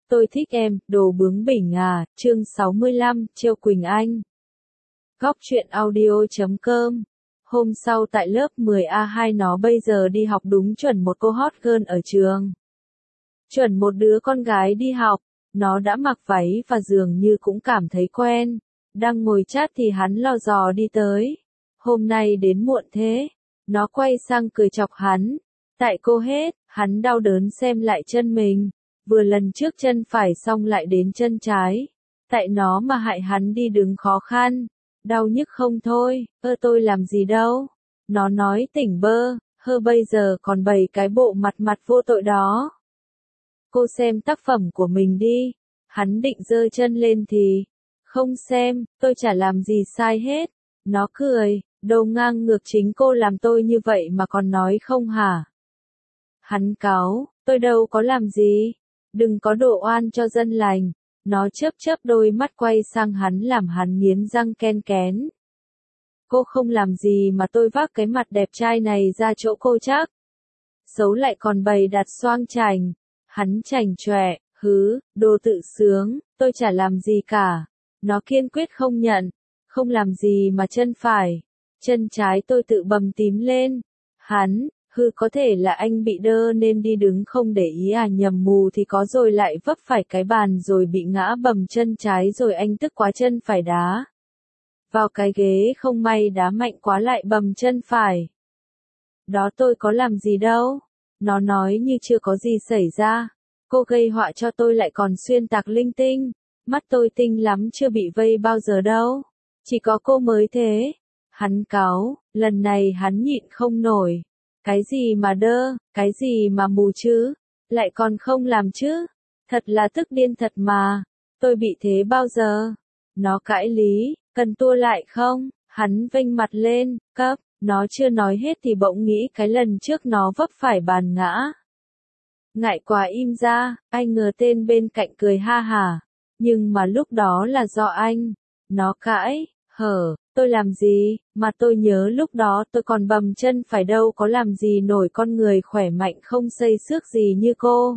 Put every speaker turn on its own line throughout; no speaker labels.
Tôi thích em, đồ bướng bỉnh à, chương 65, Triệu Quỳnh Anh. Góc truyện audio.com. Hôm sau tại lớp 10A2 nó bây giờ đi học đúng chuẩn một cô hot girl ở trường. Chuẩn một đứa con gái đi học, nó đã mặc váy và dường như cũng cảm thấy quen. Đang ngồi chat thì hắn lò dò đi tới. Hôm nay đến muộn thế. Nó quay sang cười chọc hắn. Tại cô hết, hắn đau đớn xem lại chân mình. Vừa lần trước chân phải xong lại đến chân trái. Tại nó mà hại hắn đi đứng khó khăn. Đau nhức không thôi, tôi làm gì đâu. Nó nói tỉnh bơ, bây giờ còn bày cái bộ mặt vô tội đó. Cô xem tác phẩm của mình đi. Hắn định giơ chân lên thì. Không xem, tôi chả làm gì sai hết. Nó cười, đầu ngang ngược chính cô làm tôi như vậy mà còn nói không hả? Hắn cáu, tôi đâu có làm gì. Đừng có đổ oan cho dân lành. Nó chớp đôi mắt quay sang hắn làm hắn nghiến răng ken kén. Cô không làm gì mà tôi vác cái mặt đẹp trai này ra chỗ cô chắc. Xấu lại còn bày đặt xoang chành. Hắn chảnh chọe, đồ tự sướng, tôi chả làm gì cả. Nó kiên quyết không nhận. Không làm gì mà chân phải. Chân trái tôi tự bầm tím lên. Hắn, có thể là anh bị đơ nên đi đứng không để ý à, nhầm mù thì có rồi lại vấp phải cái bàn rồi bị ngã bầm chân trái rồi anh tức quá chân phải đá vào cái ghế, không may đá mạnh quá lại bầm chân phải. Đó tôi có làm gì đâu. Nó nói như chưa có gì xảy ra. Cô gây họa cho tôi lại còn xuyên tạc linh tinh. Mắt tôi tinh lắm, chưa bị vây bao giờ đâu. Chỉ có cô mới thế. Hắn cáu, lần này hắn nhịn không nổi. Cái gì mà đơ, cái gì mà mù chứ, lại còn không làm chứ, thật là tức điên thật mà, tôi bị thế bao giờ. Nó cãi lý, cần tua lại không, hắn vênh mặt lên, nó chưa nói hết thì bỗng nghĩ cái lần trước nó vấp phải bàn ngã. Ngại quá im ra, anh ngờ tên bên cạnh cười ha hả, nhưng mà lúc đó là do anh. Nó cãi, tôi làm gì, mà tôi nhớ lúc đó tôi còn bầm chân phải đâu có làm gì nổi con người khỏe mạnh không xây xước gì như cô.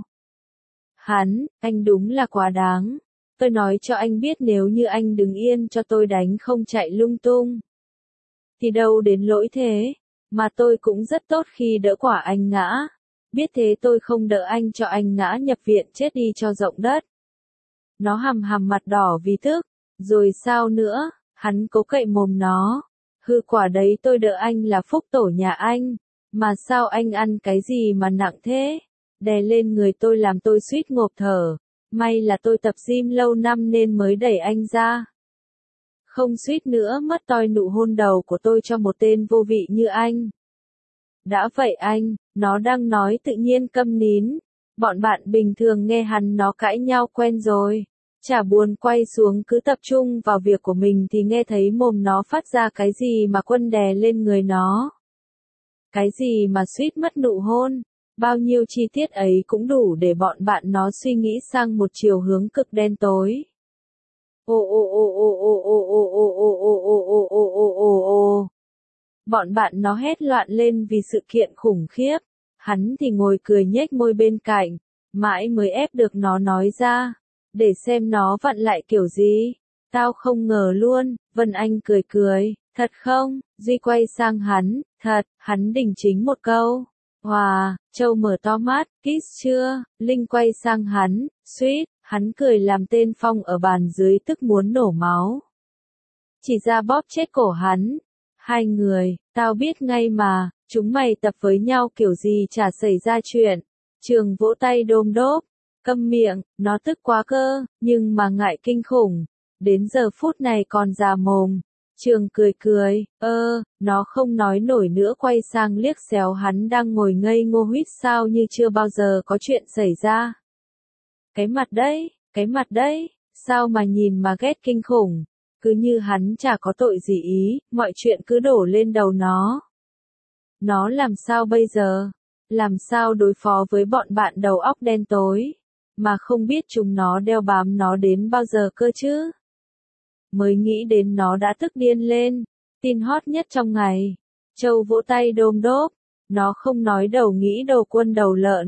Hắn, anh đúng là quá đáng. Tôi nói cho anh biết nếu như anh đứng yên cho tôi đánh không chạy lung tung. Thì đâu đến lỗi thế, mà tôi cũng rất tốt khi đỡ quả anh ngã. Biết thế tôi không đỡ anh cho anh ngã nhập viện chết đi cho rộng đất. Nó hầm mặt đỏ vì tức, rồi sao nữa? Hắn cố cậy mồm nó. Quả đấy tôi đỡ anh là phúc tổ nhà anh. Mà sao anh ăn cái gì mà nặng thế? Đè lên người tôi làm tôi suýt ngộp thở. May là tôi tập gym lâu năm nên mới đẩy anh ra. Không suýt nữa mất toi nụ hôn đầu của tôi cho một tên vô vị như anh. Đã vậy anh, nó đang nói tự nhiên câm nín. Bọn bạn bình thường nghe hắn nó cãi nhau quen rồi. Chả buồn quay xuống cứ tập trung vào việc của mình thì nghe thấy mồm nó phát ra cái gì mà quân đè lên người nó. Cái gì mà suýt mất nụ hôn. Bao nhiêu chi tiết ấy cũng đủ để bọn bạn nó suy nghĩ sang một chiều hướng cực đen tối. Bọn bạn nó hét loạn lên vì sự kiện khủng khiếp. Hắn thì ngồi cười nhếch môi bên cạnh. Mãi mới ép được nó nói ra. Để xem nó vặn lại kiểu gì. Tao không ngờ luôn. Vân Anh cười. Thật không? Duy quay sang hắn. Thật. Hắn đỉnh chính một câu. Wow. Châu mở to mắt. Kiss chưa? Linh quay sang hắn. Sweet. Hắn cười làm tên Phong ở bàn dưới tức muốn nổ máu. Chỉ ra bóp chết cổ hắn. Hai người. Tao biết ngay mà. Chúng mày tập với nhau kiểu gì chả xảy ra chuyện. Trường vỗ tay đôm đốp. Câm miệng, nó tức quá cơ, nhưng mà ngại kinh khủng. Đến giờ phút này còn già mồm. Trường cười, nó không nói nổi nữa quay sang liếc xéo hắn đang ngồi ngây ngô huýt sao như chưa bao giờ có chuyện xảy ra. Cái mặt đấy, sao mà nhìn mà ghét kinh khủng. Cứ như hắn chả có tội gì ý, mọi chuyện cứ đổ lên đầu nó. Nó làm sao bây giờ? Làm sao đối phó với bọn bạn đầu óc đen tối? Mà không biết chúng nó đeo bám nó đến bao giờ cơ chứ. Mới nghĩ đến nó đã tức điên lên. Tin hot nhất trong ngày. Châu vỗ tay đôm đốp. Nó không nói đầu nghĩ đầu quân đầu lợn.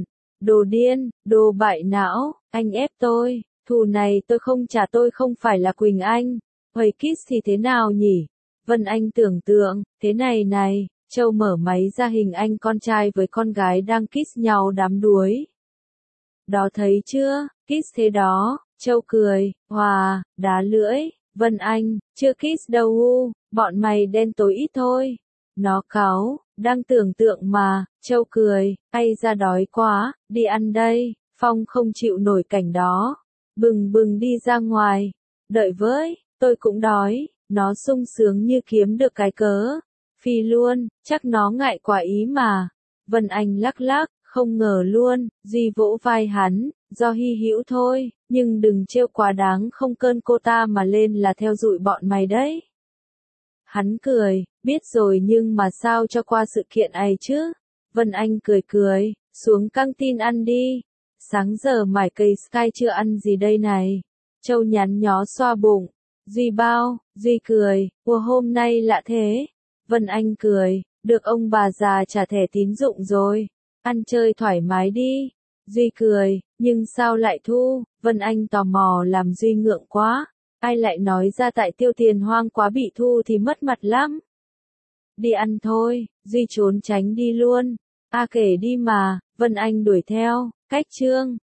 Đồ điên, đồ bại não, anh ép tôi, thù này tôi không trả, tôi không phải là Quỳnh Anh. Vậy kiss thì thế nào nhỉ? Vân Anh tưởng tượng, thế này này, Châu mở máy ra hình anh con trai với con gái đang kiss nhau đám đuối. Đó thấy chưa, kiss thế đó, Châu cười, hòa, đá lưỡi, Vân Anh, chưa kiss đâu u, bọn mày đen tối ít thôi. Nó cáu, đang tưởng tượng mà, Châu cười, ai ra đói quá, đi ăn đây, Phong không chịu nổi cảnh đó. Bừng bừng đi ra ngoài, đợi với, tôi cũng đói, nó sung sướng như kiếm được cái cớ. Phi luôn, chắc nó ngại quả ý mà. Vân Anh lắc lắc, không ngờ luôn, Duy vỗ vai hắn, do hy hữu thôi, nhưng đừng trêu quá đáng, không cơn cô ta mà lên là theo dụi bọn mày đấy. Hắn cười, biết rồi nhưng mà sao cho qua sự kiện ấy chứ? Vân Anh cười cười, xuống căng tin ăn đi. Sáng giờ mải cây Sky chưa ăn gì đây này? Châu nhắn nhó xoa bụng. Duy bao, Duy cười, ủa hôm nay lạ thế. Vân Anh cười, được ông bà già trả thẻ tín dụng rồi. Ăn chơi thoải mái đi. Duy cười, nhưng sao lại thu? Vân Anh tò mò làm Duy ngượng quá. Ai lại nói ra tại tiêu tiền hoang quá bị thu thì mất mặt lắm. Đi ăn thôi, Duy trốn tránh đi luôn. Kể đi mà, Vân Anh đuổi theo, cách chương.